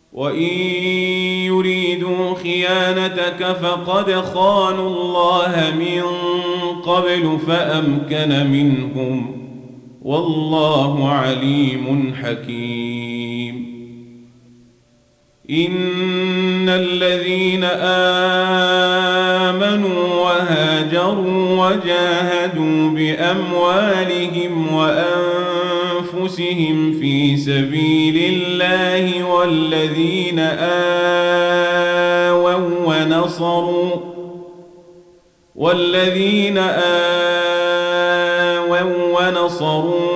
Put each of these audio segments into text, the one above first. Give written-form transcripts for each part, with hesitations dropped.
وإن يريدوا خيانتك فقد خانوا الله من قبل فأمكن منهم، والله عليم حكيم. إن الذين آمنوا وهاجروا وجاهدوا بأموالهم وأنفسهم في سبيل الله والذين آووا ونصروا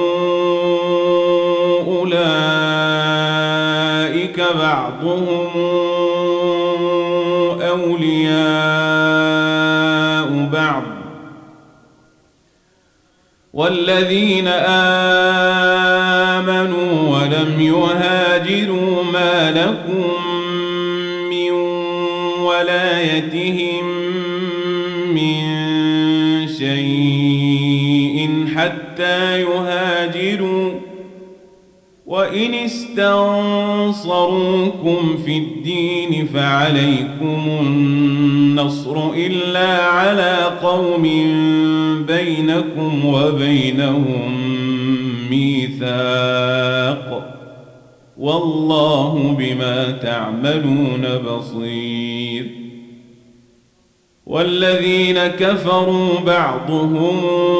أولئك بعضهم أولياء بعض، والذين آمنوا ولم يهاجروا ما لكم من ولايتهم من شيء حتى يهاجروا، وإن استنصروكم في الدين فعليكم النصر إلا على قوم بينكم وبينهم ميثاق، والله بما تعملون بصير. والذين كفروا بعضهم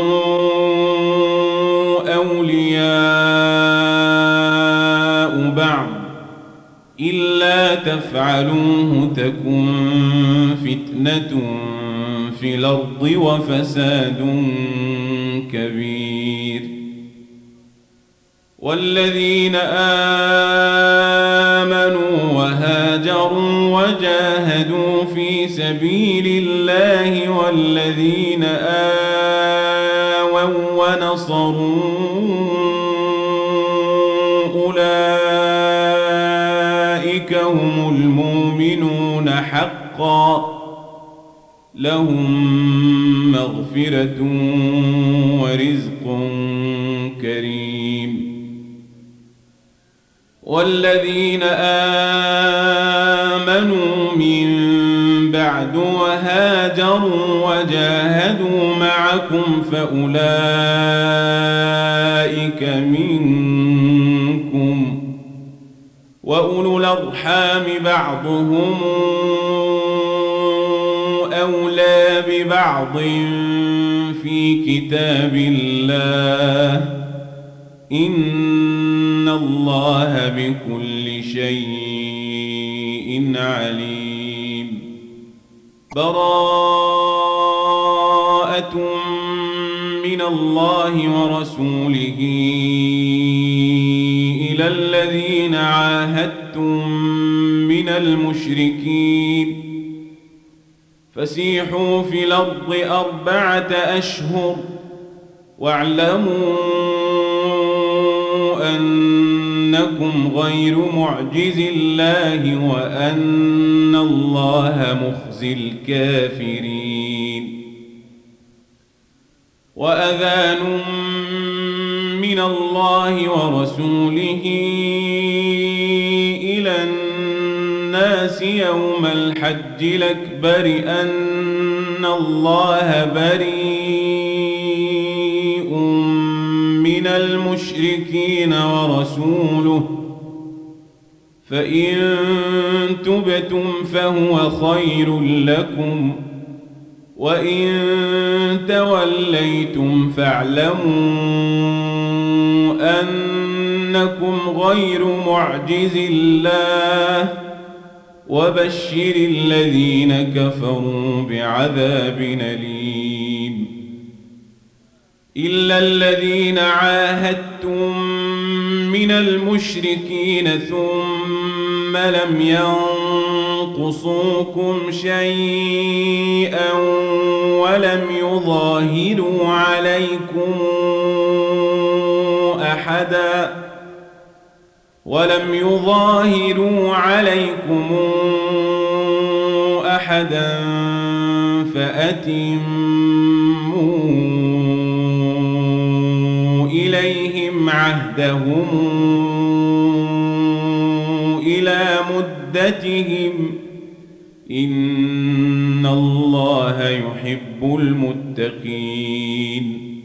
أولياء بعض إلا تفعلوه تكن فتنة في الأرض وفساد كبير. والذين آمنوا وهاجروا وجاهدوا في سبيل الله والذين آووا ونصروا أولئك هم المؤمنون حقا، لهم مغفرة ورزق كريم. والذين آمنوا من بعد وهاجروا وجاهدوا معكم فأولئك منكم، وأولو الأرحام بعضهم أولى ببعض في كتاب الله، إن الله بكل شيء عليم. براءة من الله ورسوله إلى الذين عاهدتم من المشركين فسيحوا في الأرض 4 أشهر واعلموا أنكم غير معجز الله وأن الله مخزي الكافرين. وأذان من الله ورسوله إلى الناس يوم الحج الأكبر أن الله بريء من المشركين ورسوله، فإن تبتم فهو خير لكم، وإن توليتم فاعلموا أنكم غير معجز الله، وبشر الذين كفروا بعذاب أليم. إلا الذين عاهدتم من المشركين ثم لم ينقصوكم شيئا ولم يظاهروا عليكم أحدا فأتموا إليهم عهدهم إلى إلى مدتهم إن الله يحب المتقين